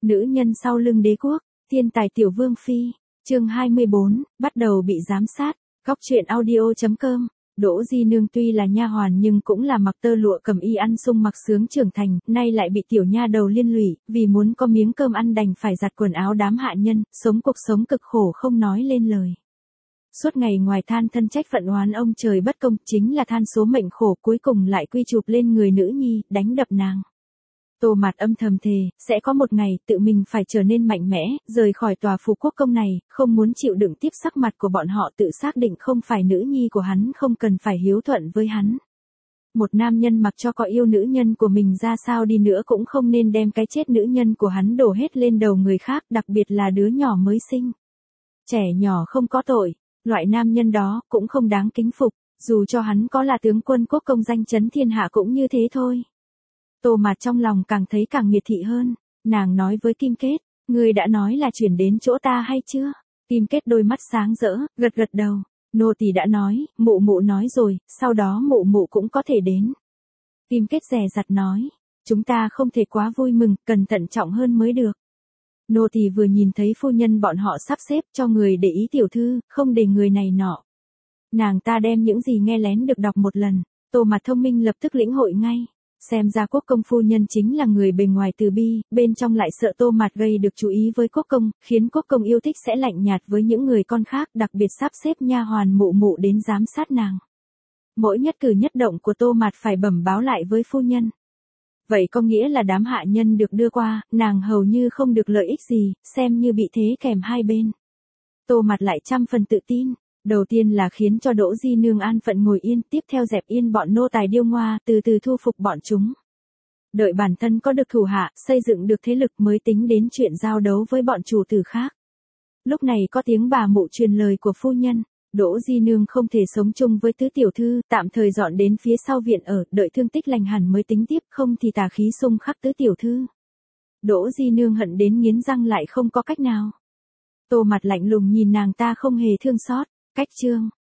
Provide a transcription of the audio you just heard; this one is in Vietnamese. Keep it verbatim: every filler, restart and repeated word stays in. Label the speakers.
Speaker 1: Nữ nhân sau lưng đế quốc, thiên tài tiểu vương phi, chương hai mươi bốn, bắt đầu bị giám sát, góc truyện audio chấm com. Đỗ Di Nương tuy là nha hoàn nhưng cũng là mặc tơ lụa cầm y ăn sung mặc sướng trưởng thành, nay lại bị tiểu nha đầu liên lụy, vì muốn có miếng cơm ăn đành phải giặt quần áo đám hạ nhân, sống cuộc sống cực khổ không nói lên lời. Suốt ngày ngoài than thân trách phận oán ông trời bất công, chính là than số mệnh khổ, cuối cùng lại quy chụp lên người nữ nhi, đánh đập nàng. Tô Mạt âm thầm thề, sẽ có một ngày tự mình phải trở nên mạnh mẽ, rời khỏi tòa phủ quốc công này, không muốn chịu đựng tiếp sắc mặt của bọn họ, tự xác định không phải nữ nhi của hắn, không cần phải hiếu thuận với hắn. Một nam nhân mặc cho có yêu nữ nhân của mình ra sao đi nữa cũng không nên đem cái chết nữ nhân của hắn đổ hết lên đầu người khác, đặc biệt là đứa nhỏ mới sinh. Trẻ nhỏ không có tội, loại nam nhân đó cũng không đáng kính phục, dù cho hắn có là tướng quân quốc công danh chấn thiên hạ cũng như thế thôi. Tô Mạt trong lòng càng thấy càng miệt thị hơn, nàng nói với Kim Kết, ngươi đã nói là chuyển đến chỗ ta hay chưa? Kim Kết đôi mắt sáng rỡ, gật gật đầu, nô tỳ đã nói, mụ mụ nói rồi, sau đó mụ mụ cũng có thể đến. Kim Kết dè dặt nói, chúng ta không thể quá vui mừng, cần thận trọng hơn mới được. Nô tỳ vừa nhìn thấy phu nhân bọn họ sắp xếp cho người để ý tiểu thư, không để người này nọ. Nàng ta đem những gì nghe lén được đọc một lần, Tô Mạt thông minh lập tức lĩnh hội ngay. Xem ra quốc công phu nhân chính là người bề ngoài từ bi, bên trong lại sợ Tô Mạt gây được chú ý với quốc công, khiến quốc công yêu thích sẽ lạnh nhạt với những người con khác, đặc biệt sắp xếp nha hoàn mụ mụ đến giám sát nàng. Mỗi nhất cử nhất động của Tô Mạt phải bẩm báo lại với phu nhân. Vậy có nghĩa là đám hạ nhân được đưa qua, nàng hầu như không được lợi ích gì, xem như bị thế kèm hai bên. Tô Mạt lại trăm phần tự tin. Đầu tiên là khiến cho Đỗ Di Nương an phận ngồi yên, tiếp theo dẹp yên bọn nô tài điêu ngoa, từ từ thu phục bọn chúng. Đợi bản thân có được thủ hạ, xây dựng được thế lực mới tính đến chuyện giao đấu với bọn chủ tử khác. Lúc này có tiếng bà mụ truyền lời của phu nhân, Đỗ Di Nương không thể sống chung với tứ tiểu thư, tạm thời dọn đến phía sau viện ở, đợi thương tích lành hẳn mới tính tiếp, không thì tà khí xung khắc tứ tiểu thư. Đỗ Di Nương hận đến nghiến răng lại không có cách nào. Tô Mạt lạnh lùng nhìn nàng ta không hề thương xót. Cách chương,